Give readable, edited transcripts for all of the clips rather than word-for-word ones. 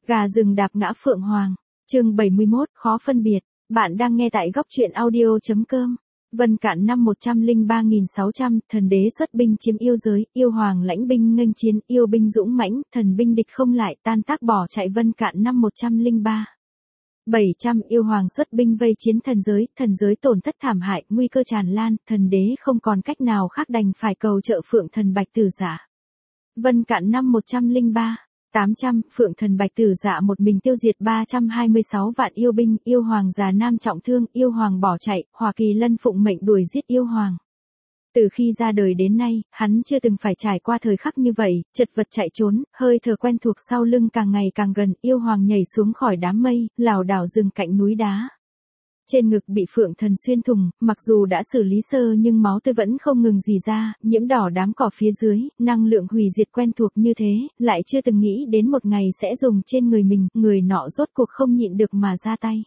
Gà rừng đạp ngã phượng hoàng. Chương 71, khó phân biệt. Bạn đang nghe tại góc truyện audio.com. Vân Cạn năm 103.600, thần đế xuất binh chiếm yêu giới, yêu hoàng lãnh binh nghênh chiến, yêu binh dũng mãnh, thần binh địch không lại, tan tác bỏ chạy. Vân Cạn năm 103. 700, yêu hoàng xuất binh vây chiến thần giới tổn thất thảm hại, nguy cơ tràn lan, thần đế không còn cách nào khác đành phải cầu trợ phượng thần bạch tử giả. Vân Cạn năm 103. 800, phượng thần bạch tử dạ một mình tiêu diệt 326 vạn yêu binh, yêu hoàng già nam trọng thương, yêu hoàng bỏ chạy, Hỏa Kỳ Lân phụng mệnh đuổi giết yêu hoàng. Từ khi ra đời đến nay, hắn chưa từng phải trải qua thời khắc như vậy, chật vật chạy trốn, hơi thở quen thuộc sau lưng càng ngày càng gần, yêu hoàng nhảy xuống khỏi đám mây, lảo đảo dừng cạnh núi đá. Trên ngực bị phượng thần xuyên thủng, mặc dù đã xử lý sơ nhưng máu tươi vẫn không ngừng rỉ ra, nhiễm đỏ đám cỏ phía dưới, năng lượng hủy diệt quen thuộc như thế, lại chưa từng nghĩ đến một ngày sẽ dùng trên người mình, người nọ rốt cuộc không nhịn được mà ra tay.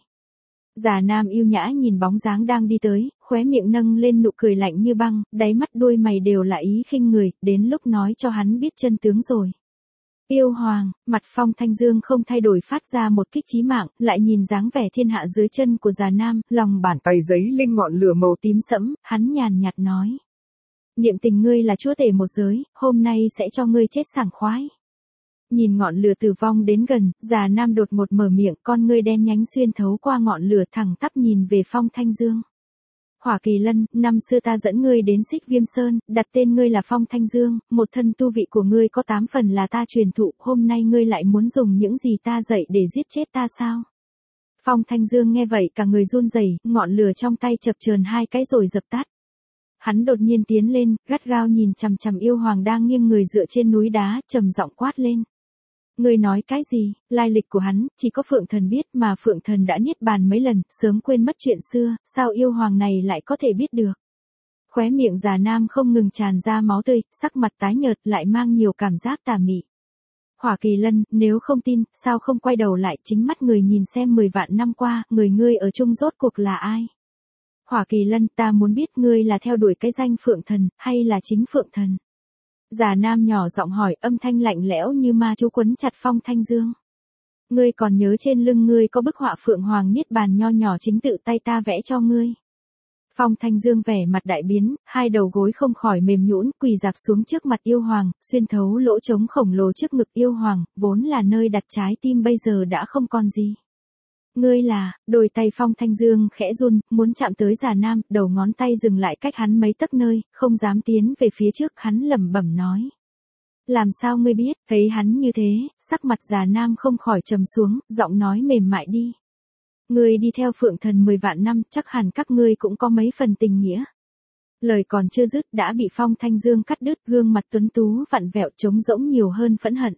Già nam yêu nhã nhìn bóng dáng đang đi tới, khóe miệng nâng lên nụ cười lạnh như băng, đáy mắt đuôi mày đều là ý khinh người, đến lúc nói cho hắn biết chân tướng rồi. Yêu hoàng, mặt Phong Thanh Dương không thay đổi phát ra một kích chí mạng, lại nhìn dáng vẻ thiên hạ dưới chân của già nam, lòng bàn tay giấy lên ngọn lửa màu tím sẫm, hắn nhàn nhạt nói. Niệm tình ngươi là chúa tể một giới, hôm nay sẽ cho ngươi chết sảng khoái. Nhìn ngọn lửa tử vong đến gần, già nam đột ngột mở miệng, con ngươi đen nhánh xuyên thấu qua ngọn lửa thẳng tắp nhìn về Phong Thanh Dương. Hỏa Kỳ Lân, năm xưa ta dẫn ngươi đến Xích Viêm Sơn, đặt tên ngươi là Phong Thanh Dương, một thân tu vị của ngươi có 8 phần là ta truyền thụ, hôm nay ngươi lại muốn dùng những gì ta dạy để giết chết ta sao? Phong Thanh Dương nghe vậy cả người run rẩy, ngọn lửa trong tay chập chờn hai cái rồi dập tắt. Hắn đột nhiên tiến lên, gắt gao nhìn chằm chằm yêu hoàng đang nghiêng người dựa trên núi đá, trầm giọng quát lên. Ngươi nói cái gì? Lai lịch của hắn, chỉ có phượng thần biết mà phượng thần đã niết bàn mấy lần, sớm quên mất chuyện xưa, sao yêu hoàng này lại có thể biết được? Khóe miệng già nam không ngừng tràn ra máu tươi, sắc mặt tái nhợt lại mang nhiều cảm giác tà mị. Hỏa Kỳ Lân, nếu không tin, sao không quay đầu lại chính mắt người nhìn xem 10 vạn năm qua, người ngươi ở chung rốt cuộc là ai? Hỏa Kỳ Lân, ta muốn biết ngươi là theo đuổi cái danh phượng thần, hay là chính phượng thần? Già nam nhỏ giọng hỏi, âm thanh lạnh lẽo như ma chú quấn chặt Phong Thanh Dương. Ngươi còn nhớ trên lưng ngươi có bức họa phượng hoàng niết bàn nho nhỏ chính tự tay ta vẽ cho ngươi. Phong Thanh Dương vẻ mặt đại biến, hai đầu gối không khỏi mềm nhũn, quỳ dạp xuống trước mặt yêu hoàng, xuyên thấu lỗ trống khổng lồ trước ngực yêu hoàng, vốn là nơi đặt trái tim bây giờ đã không còn gì. Ngươi là, đôi tay Phong Thanh Dương khẽ run, muốn chạm tới già nam, đầu ngón tay dừng lại cách hắn mấy tấc nơi, không dám tiến về phía trước, hắn lẩm bẩm nói. Làm sao ngươi biết? Thấy hắn như thế, sắc mặt già nam không khỏi trầm xuống, giọng nói mềm mại đi. Ngươi đi theo phượng thần 10 vạn năm, chắc hẳn các ngươi cũng có mấy phần tình nghĩa. Lời còn chưa dứt đã bị Phong Thanh Dương cắt đứt, gương mặt tuấn tú vặn vẹo trống rỗng nhiều hơn phẫn hận.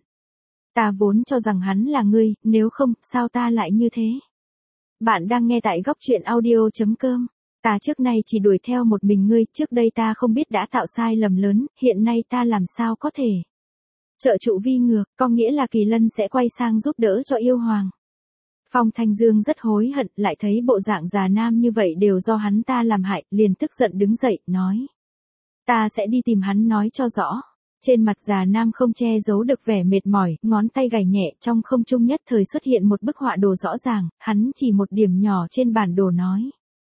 Ta vốn cho rằng hắn là ngươi, nếu không, sao ta lại như thế? Bạn đang nghe tại góc truyện audio.com. Ta trước nay chỉ đuổi theo một mình ngươi, trước đây ta không biết đã tạo sai lầm lớn, hiện nay ta làm sao có thể trợ trụ vi ngược, có nghĩa là Kỳ Lân sẽ quay sang giúp đỡ cho yêu hoàng. Phong Thanh Dương rất hối hận, lại thấy bộ dạng già nam như vậy đều do hắn ta làm hại, liền tức giận đứng dậy, nói. Ta sẽ đi tìm hắn nói cho rõ. Trên mặt già nam không che giấu được vẻ mệt mỏi, ngón tay gảy nhẹ, trong không trung nhất thời xuất hiện một bức họa đồ rõ ràng, hắn chỉ một điểm nhỏ trên bản đồ nói.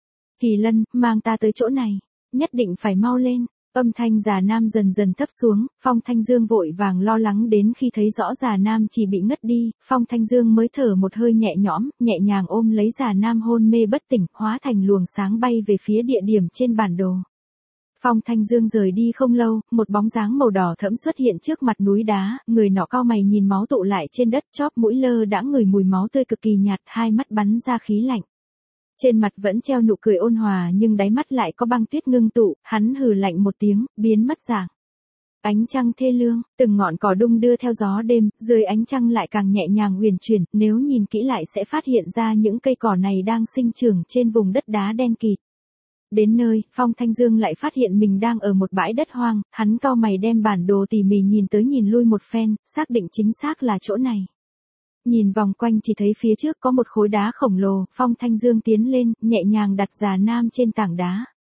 Kỳ Lân, mang ta tới chỗ này, nhất định phải mau lên. Âm thanh già nam dần dần thấp xuống, Phong Thanh Dương vội vàng lo lắng đến khi thấy rõ già nam chỉ bị ngất đi, Phong Thanh Dương mới thở một hơi nhẹ nhõm, nhẹ nhàng ôm lấy già nam hôn mê bất tỉnh, hóa thành luồng sáng bay về phía địa điểm trên bản đồ. Phong Thanh Dương rời đi không lâu, một bóng dáng màu đỏ thẫm xuất hiện trước mặt núi đá, người nọ cau mày nhìn máu tụ lại trên đất, chóp mũi lơ đãng ngửi mùi máu tươi cực kỳ nhạt, hai mắt bắn ra khí lạnh. Trên mặt vẫn treo nụ cười ôn hòa nhưng đáy mắt lại có băng tuyết ngưng tụ, hắn hừ lạnh một tiếng, biến mất dạng. Ánh trăng thê lương, từng ngọn cỏ đung đưa theo gió đêm, dưới ánh trăng lại càng nhẹ nhàng huyền chuyển, nếu nhìn kỹ lại sẽ phát hiện ra những cây cỏ này đang sinh trưởng trên vùng đất đá đen kịt. Đến nơi, Phong Thanh Dương lại phát hiện mình đang ở một bãi đất hoang, hắn cau mày đem bản đồ tỉ mỉ nhìn tới nhìn lui một phen, xác định chính xác là chỗ này. Nhìn vòng quanh chỉ thấy phía trước có một khối đá khổng lồ, Phong Thanh Dương tiến lên, nhẹ nhàng đặt già nam trên tảng đá.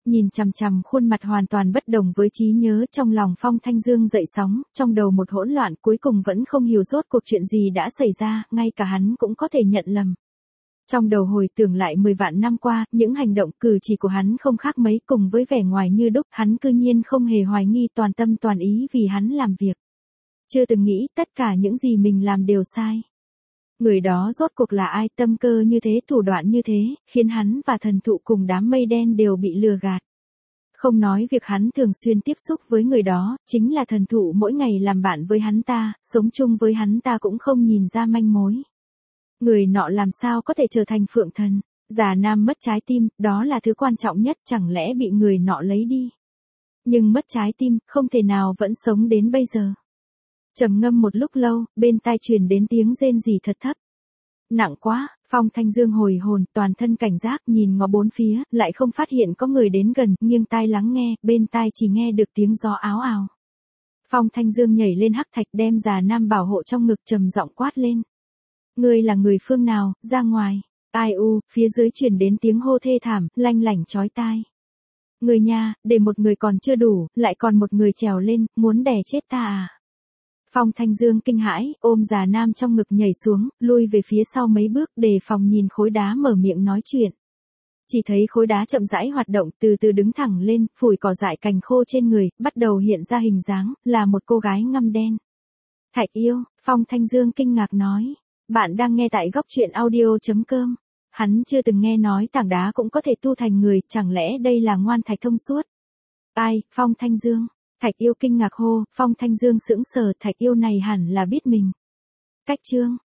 nhìn chằm chằm khuôn mặt hoàn toàn bất đồng với trí nhớ trong lòng Phong Thanh Dương dậy sóng, trong đầu một hỗn loạn cuối cùng vẫn không hiểu rốt cuộc chuyện gì đã xảy ra, ngay cả hắn cũng có thể nhận lầm. Trong đầu hồi tưởng lại 10 vạn năm qua, những hành động cử chỉ của hắn không khác mấy cùng với vẻ ngoài như đúc, hắn cư nhiên không hề hoài nghi toàn tâm toàn ý vì hắn làm việc. Chưa từng nghĩ tất cả những gì mình làm đều sai. Người đó rốt cuộc là ai, tâm cơ như thế, thủ đoạn như thế, khiến hắn và thần thụ cùng đám mây đen đều bị lừa gạt. Không nói việc hắn thường xuyên tiếp xúc với người đó, chính là thần thụ mỗi ngày làm bạn với hắn ta, sống chung với hắn ta cũng không nhìn ra manh mối. Người nọ làm sao có thể trở thành phượng thần, già nam mất trái tim, đó là thứ quan trọng nhất, chẳng lẽ bị người nọ lấy đi. Nhưng mất trái tim, không thể nào vẫn sống đến bây giờ. Trầm ngâm một lúc lâu, bên tai truyền đến tiếng rên rỉ thật thấp. Nặng quá, Phong Thanh Dương hồi hồn, toàn thân cảnh giác nhìn ngó bốn phía, lại không phát hiện có người đến gần, nghiêng tai lắng nghe, bên tai chỉ nghe được tiếng gió áo ào. Phong Thanh Dương nhảy lên hắc thạch đem già nam bảo hộ trong ngực trầm giọng quát lên. Ngươi là người phương nào, ra ngoài. Ai u, phía dưới truyền đến tiếng hô thê thảm, lanh lảnh chói tai. Người nhà, để một người còn chưa đủ, lại còn một người trèo lên, muốn đè chết ta à. Phong Thanh Dương kinh hãi, ôm già nam trong ngực nhảy xuống, lui về phía sau mấy bước đề phòng nhìn khối đá mở miệng nói chuyện. Chỉ thấy khối đá chậm rãi hoạt động, từ từ đứng thẳng lên, phủi cỏ dại cành khô trên người, bắt đầu hiện ra hình dáng, là một cô gái ngăm đen. Thạch yêu, Phong Thanh Dương kinh ngạc nói. Bạn đang nghe tại góc truyện audio.com. Hắn chưa từng nghe nói tảng đá cũng có thể tu thành người, chẳng lẽ đây là ngoan thạch thông suốt? Ai, Phong Thanh Dương? Thạch yêu kinh ngạc hô, Phong Thanh Dương sững sờ, thạch yêu này hẳn là biết mình. Cách chương.